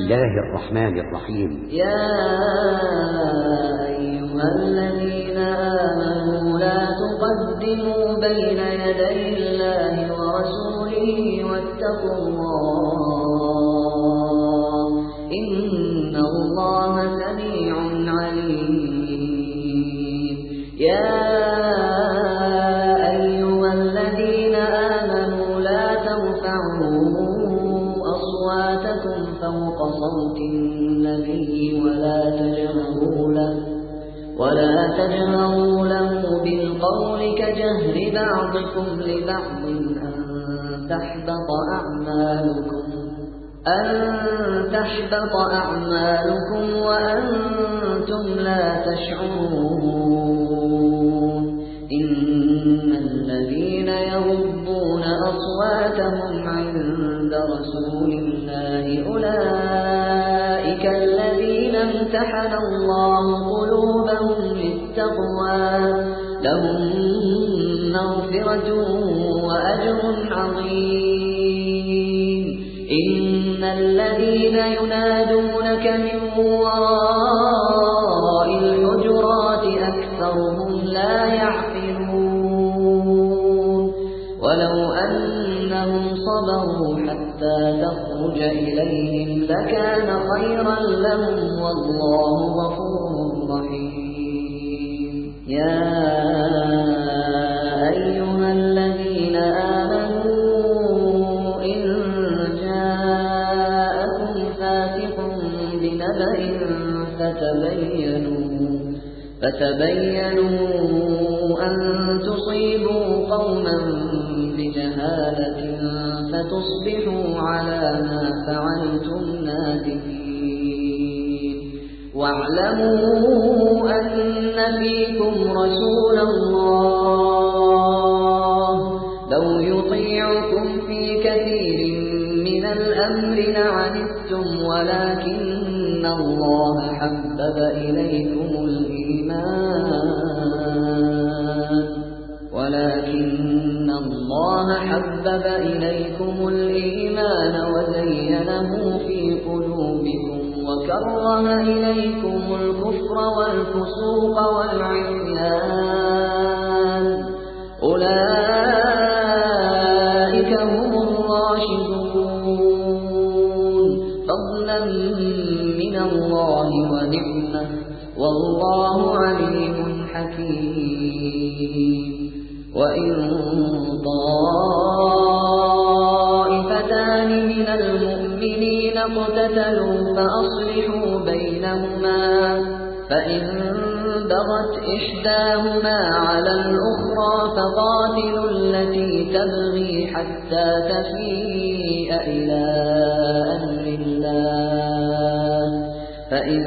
الله الرحمن الرحيم. يا أيها الذين آمنوا لا تقدموا بين يدي الله ورسوله واتقوا الله إن الله سميع عليم. يا أيها الذين آمنوا لا ترفعوا أصواتكم فوق صوت النبي ولا تجهروا له بالقول كجهر بعضكم لبعض أن تحبط أعمالكم وأنتم لا تشعرون. إن الذين يغضون أصواتهم عند رسول الله أولئك الذين امتحن الله قلوبهم للتقوى لهم مغفرة وأجر عظيم. إن الذين ينادونك من وراء الحجرات أكثرهم لا يعقلون. ولو أنهم صبروا حتى تخرج إليهم لكان خيرا لهم والله غفور رحيم. يا أيها الذين آمنوا إن جاءكم فاسق بنبأ فتبينوا أن تصيبوا قوما بجهالة فتصبحوا على ما فعلتم نادمين. واعلموا أن فيكم رسول الله لو يطيعكم في كثير من الأمر لعنتم ولكن الله حبب إليكم الإيمان وزينه في قلوبكم وكره إليكم الكفر والفسوق والعصيان أولئك هم الراشدون فضلا من الله ونعمة والله عليم حكيم. وإن طائفتان من المؤمنين اقتتلوا فأصلحوا بينهما فإن بغت إحداهما على الأخرى فقاتلوا التي تبغي حتى تفيء إلى أمر الله فإن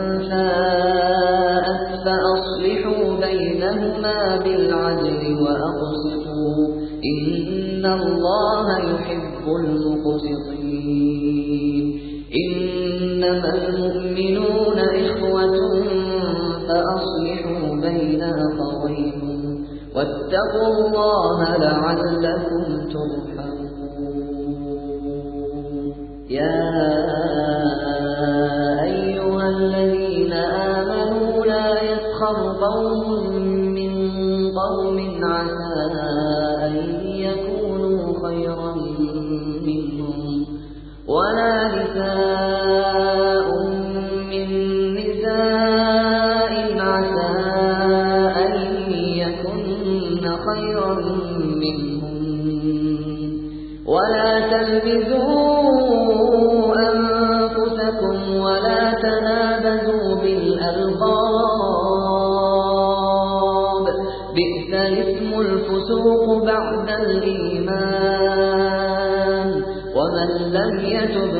فاءت فأصلحوا بينهما بالعدل وأقسطوا إن الله يحب المقسطين. إنما المؤمنون إخوة فأصلحوا بين أخويكم واتقوا الله لعلكم ترحمون. يا أيها الذين آمنوا لا يسخر قوم من قوم عسى أن يكونوا خيرا منهم ولا نساء من نساء عسى أن يكن خيرا منهم ولا تلمزوا أنفسكم ولا تنابزوا بالألقاب بئس الاسم الفسوق بعد الإيمان ومن لم يتب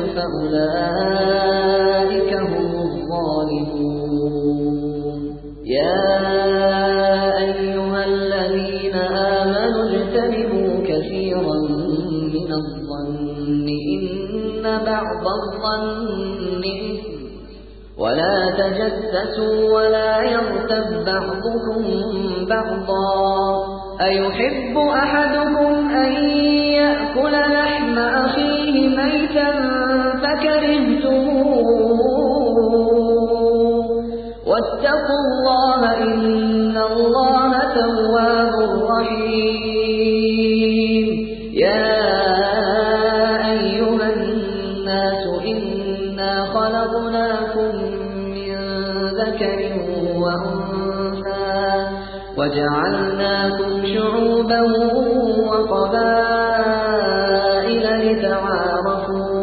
فأولئك هم الظالمون. يا أيها الذين آمنوا اجتنبوا كثيرا من الظن إن بعض الظن إثم ولا تجسسوا ولا يغتب بعضكم بعضا أيحب أحدكم أن يأكل لحم أخيه ميتا فكرهتموه واتقوا الله إن الله تواب رحيم. يا أيها الناس إنا خلقناكم من ذكر وأنثى وجعلناكم شعوبا وقبائل لتعارفوا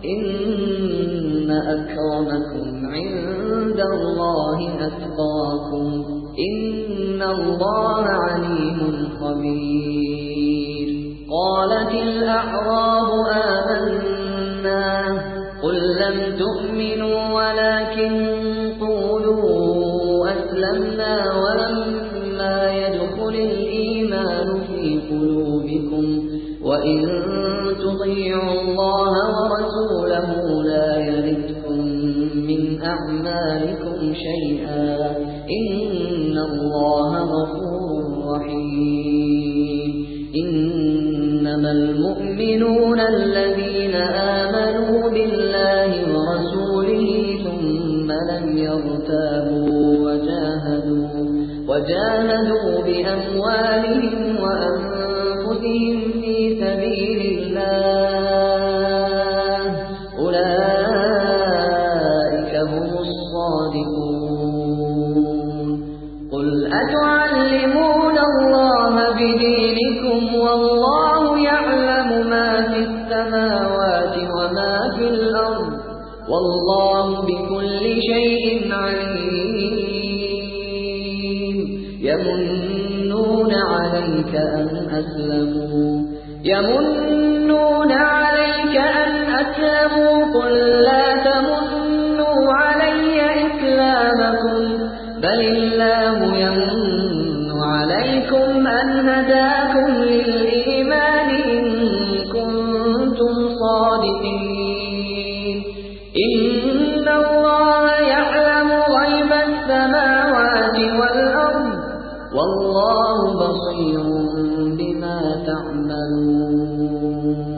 إن أكرمكم عند الله أتقاكم إن الله عليم خبير. قالت الأعراب آمنا قل لم تؤمنوا ولكن قولوا أسلمنا ولما يدخل الإيمان في قلوبكم وإن تطيعوا الله ورسوله لا يلدكم من أعمالكم شيئا إن الله غفور رحيم. إنما المؤمنون الذين آمنوا بالله ورسوله ثم لم يرتابوا وجاهدوا بأموالهم وأنفسهم في سبيل الله أولئك هم الصادقون. قل أتعلمون الله بدينكم والله يعلم ما في السماوات وما في الأرض والله بكل شيء عليم. يمنون عليك أن أسلموا قل لا تمنوا علي إسلامكم بل الله يمن عليكم أن هداكم للإيمان إن كنتم صادقين. إن الله يعلم غيب السماوات والأرض والله بصير بما تعملون.